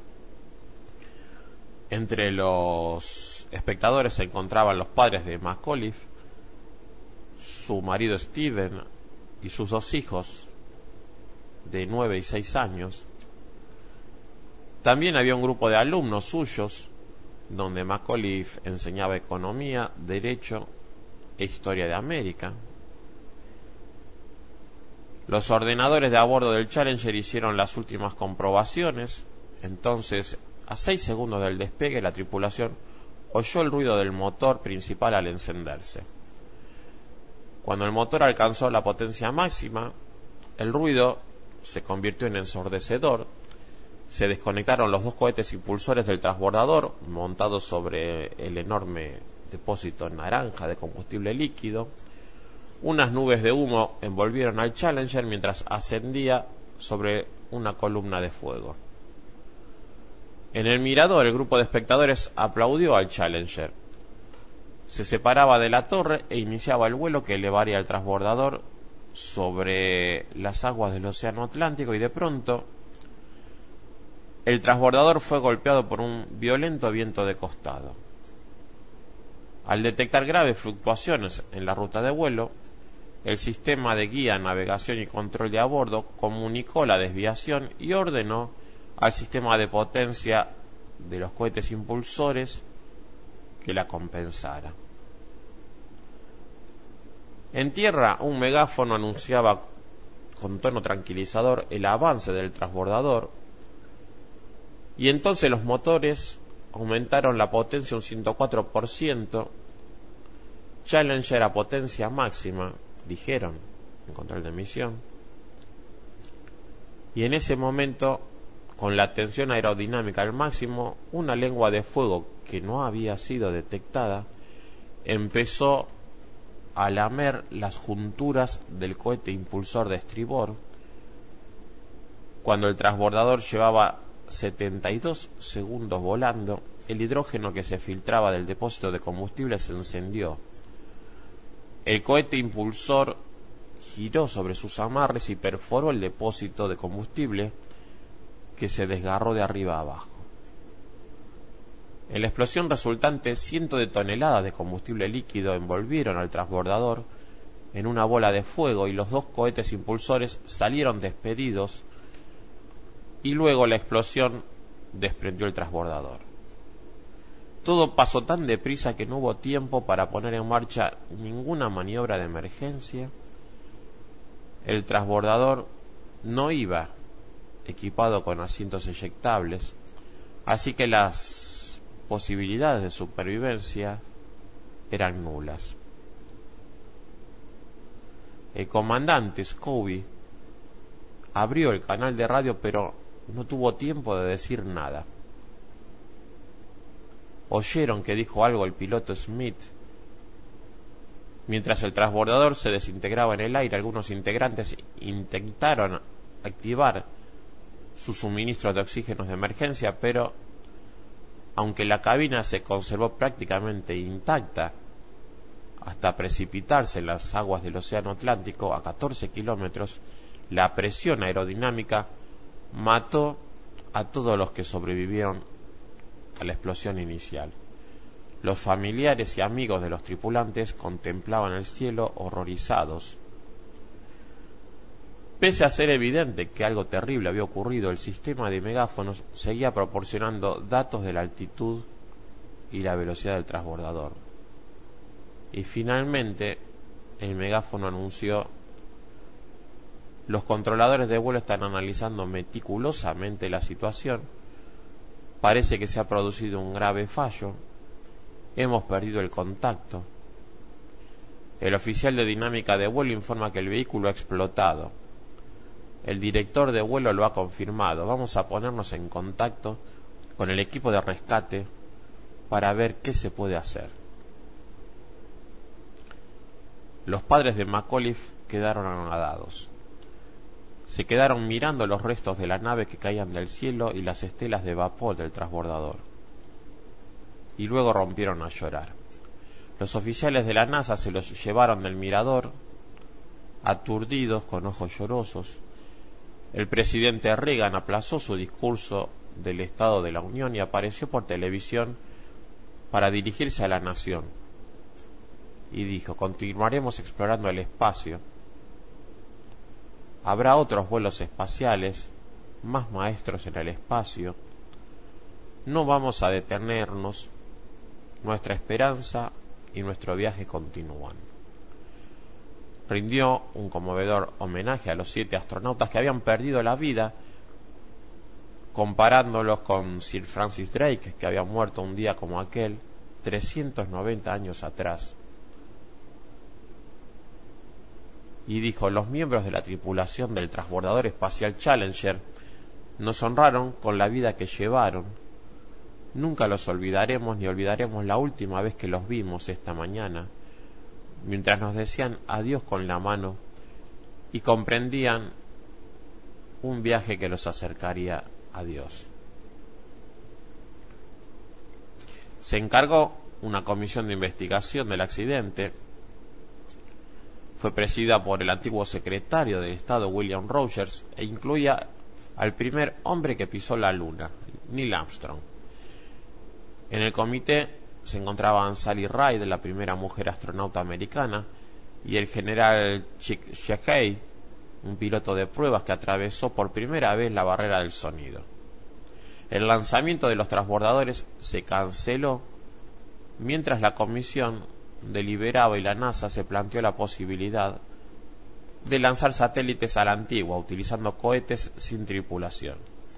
B: Entre los espectadores se encontraban los padres de McAuliffe, su marido Steven y sus dos hijos de nueve y seis años. También había un grupo de alumnos suyos donde McAuliffe enseñaba economía, derecho e historia de América. Los ordenadores de a bordo del Challenger hicieron las últimas comprobaciones. Entonces, a seis segundos del despegue, la tripulación oyó el ruido del motor principal al encenderse. Cuando el motor alcanzó la potencia máxima, el ruido se convirtió en ensordecedor. Se desconectaron los dos cohetes impulsores del transbordador, montados sobre el enorme depósito naranja de combustible líquido. Unas nubes de humo envolvieron al Challenger mientras ascendía sobre una columna de fuego. En el mirador, el grupo de espectadores aplaudió al Challenger. Se separaba de la torre e iniciaba el vuelo que elevaría el transbordador sobre las aguas del Océano Atlántico, y de pronto el transbordador fue golpeado por un violento viento de costado. Al detectar graves fluctuaciones en la ruta de vuelo, el sistema de guía, navegación y control de a bordo comunicó la desviación y ordenó al sistema de potencia de los cohetes impulsores que la compensara. En tierra, un megáfono anunciaba con tono tranquilizador el avance del transbordador, y entonces los motores aumentaron la potencia un ciento cuatro por ciento. Challenger a potencia máxima, dijeron en control de misión. Y en ese momento, con la tensión aerodinámica al máximo, una lengua de fuego que no había sido detectada empezó a lamer las junturas del cohete impulsor de estribor. Cuando el transbordador llevaba setenta y dos segundos volando, el hidrógeno que se filtraba del depósito de combustible se encendió. El cohete impulsor giró sobre sus amarres y perforó el depósito de combustible, que se desgarró de arriba a abajo. En la explosión resultante, cientos de toneladas de combustible líquido envolvieron al transbordador en una bola de fuego, y los dos cohetes impulsores salieron despedidos, y luego la explosión desprendió el transbordador. Todo pasó tan deprisa que no hubo tiempo para poner en marcha ninguna maniobra de emergencia. El transbordador no iba equipado con asientos eyectables, así que las posibilidades de supervivencia eran nulas. El comandante Scobie abrió el canal de radio, pero no tuvo tiempo de decir nada. Oyeron que dijo algo el piloto Smith. Mientras el transbordador se desintegraba en el aire, algunos integrantes intentaron activar sus suministros de oxígeno de emergencia, pero aunque la cabina se conservó prácticamente intacta hasta precipitarse en las aguas del Océano Atlántico a catorce kilómetros, la presión aerodinámica mató a todos los que sobrevivieron a la explosión inicial. Los familiares y amigos de los tripulantes contemplaban el cielo horrorizados. Pese a ser evidente que algo terrible había ocurrido, el sistema de megáfonos seguía proporcionando datos de la altitud y la velocidad del transbordador. Y finalmente, el megáfono anunció: los controladores de vuelo están analizando meticulosamente la situación. Parece que se ha producido un grave fallo. Hemos perdido el contacto. El oficial de dinámica de vuelo informa que el vehículo ha explotado. El director de vuelo lo ha confirmado. Vamos a ponernos en contacto con el equipo de rescate para ver qué se puede hacer. Los padres de McAuliffe quedaron anonadados. Se quedaron mirando los restos de la nave que caían del cielo y las estelas de vapor del transbordador. Y luego rompieron a llorar. Los oficiales de la NASA se los llevaron del mirador, aturdidos, con ojos llorosos. El presidente Reagan aplazó su discurso del Estado de la Unión y apareció por televisión para dirigirse a la nación. Y dijo: continuaremos explorando el espacio. Habrá otros vuelos espaciales, más maestros en el espacio. No vamos a detenernos. Nuestra esperanza y nuestro viaje continúan. Rindió un conmovedor homenaje a los siete astronautas que habían perdido la vida, comparándolos con Sir Francis Drake, que había muerto un día como aquel, trescientos noventa años atrás. Y dijo: los miembros de la tripulación del transbordador espacial Challenger nos honraron con la vida que llevaron. Nunca los olvidaremos ni olvidaremos la última vez que los vimos esta mañana, mientras nos decían adiós con la mano y comprendían un viaje que los acercaría a Dios. Se encargó una comisión de investigación del accidente. Fue presidida por el antiguo secretario de Estado William Rogers e incluía al primer hombre que pisó la Luna, Neil Armstrong. En el comité se encontraban Sally Ride, la primera mujer astronauta americana, y el general Chick Shahey, un piloto de pruebas que atravesó por primera vez la barrera del sonido. El lanzamiento de los transbordadores se canceló mientras la comisión deliberaba y la NASA se planteó la posibilidad de lanzar satélites a la antigua, utilizando cohetes sin tripulación.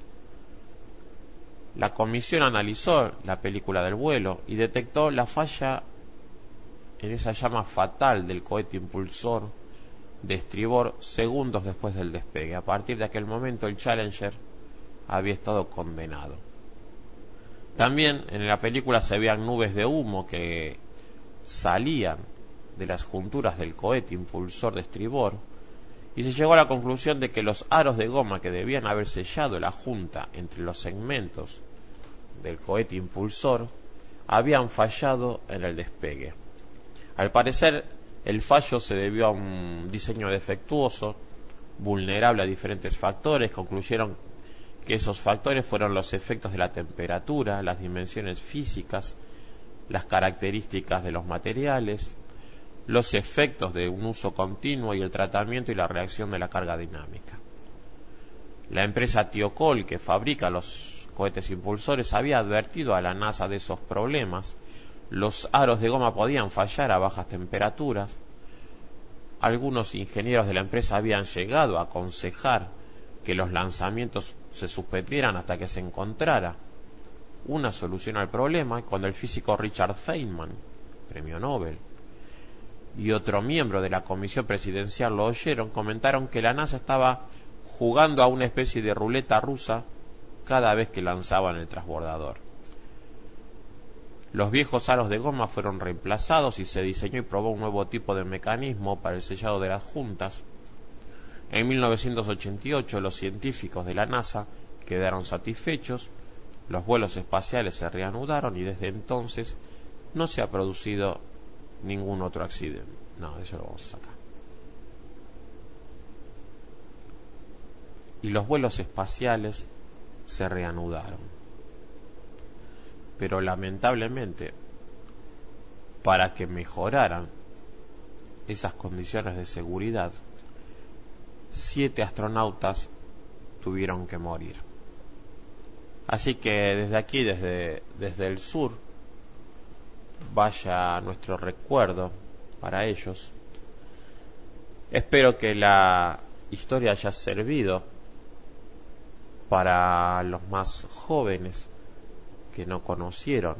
B: La comisión analizó la película del vuelo y detectó la falla en esa llama fatal del cohete impulsor de estribor segundos después del despegue. A partir de aquel momento el Challenger había estado condenado. También en la película se veían nubes de humo que salían de las junturas del cohete impulsor de estribor, y se llegó a la conclusión de que los aros de goma que debían haber sellado la junta entre los segmentos del cohete impulsor habían fallado en el despegue. Al parecer, el fallo se debió a un diseño defectuoso, vulnerable a diferentes factores. Concluyeron que esos factores fueron los efectos de la temperatura, las dimensiones físicas, las características de los materiales, los efectos de un uso continuo y el tratamiento y la reacción de la carga dinámica. La empresa Thiokol, que fabrica los cohetes impulsores, había advertido a la NASA de esos problemas. Los aros de goma podían fallar a bajas temperaturas. Algunos ingenieros de la empresa habían llegado a aconsejar que los lanzamientos se suspendieran hasta que se encontrara una solución al problema, cuando el físico Richard Feynman, premio Nobel, y otro miembro de la comisión presidencial lo oyeron, comentaron que la NASA estaba jugando a una especie de ruleta rusa cada vez que lanzaban el transbordador. Los viejos aros de goma fueron reemplazados y se diseñó y probó un nuevo tipo de mecanismo para el sellado de las juntas. En mil novecientos ochenta y ocho los científicos de la NASA quedaron satisfechos, los vuelos espaciales se reanudaron y desde entonces no se ha producido ningún otro accidente. No, eso lo vamos a sacar. Y los vuelos espaciales se reanudaron. Pero lamentablemente, para que mejoraran esas condiciones de seguridad, siete astronautas tuvieron que morir. Así que desde aquí, desde, desde el sur, vaya nuestro recuerdo para ellos. Espero que la historia haya servido para los más jóvenes que no conocieron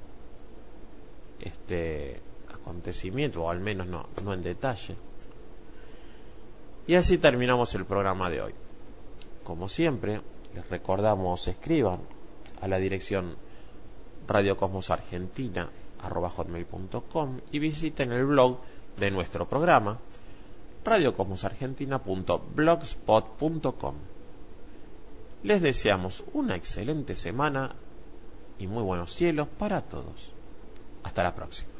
B: este acontecimiento, o al menos no, no en detalle. Y así terminamos el programa de hoy. Como siempre, les recordamos, escriban a la dirección radiocosmosargentina arroba hotmail punto com y visiten el blog de nuestro programa radiocosmosargentina punto blogspot punto com. Les deseamos una excelente semana y muy buenos cielos para todos. Hasta la próxima.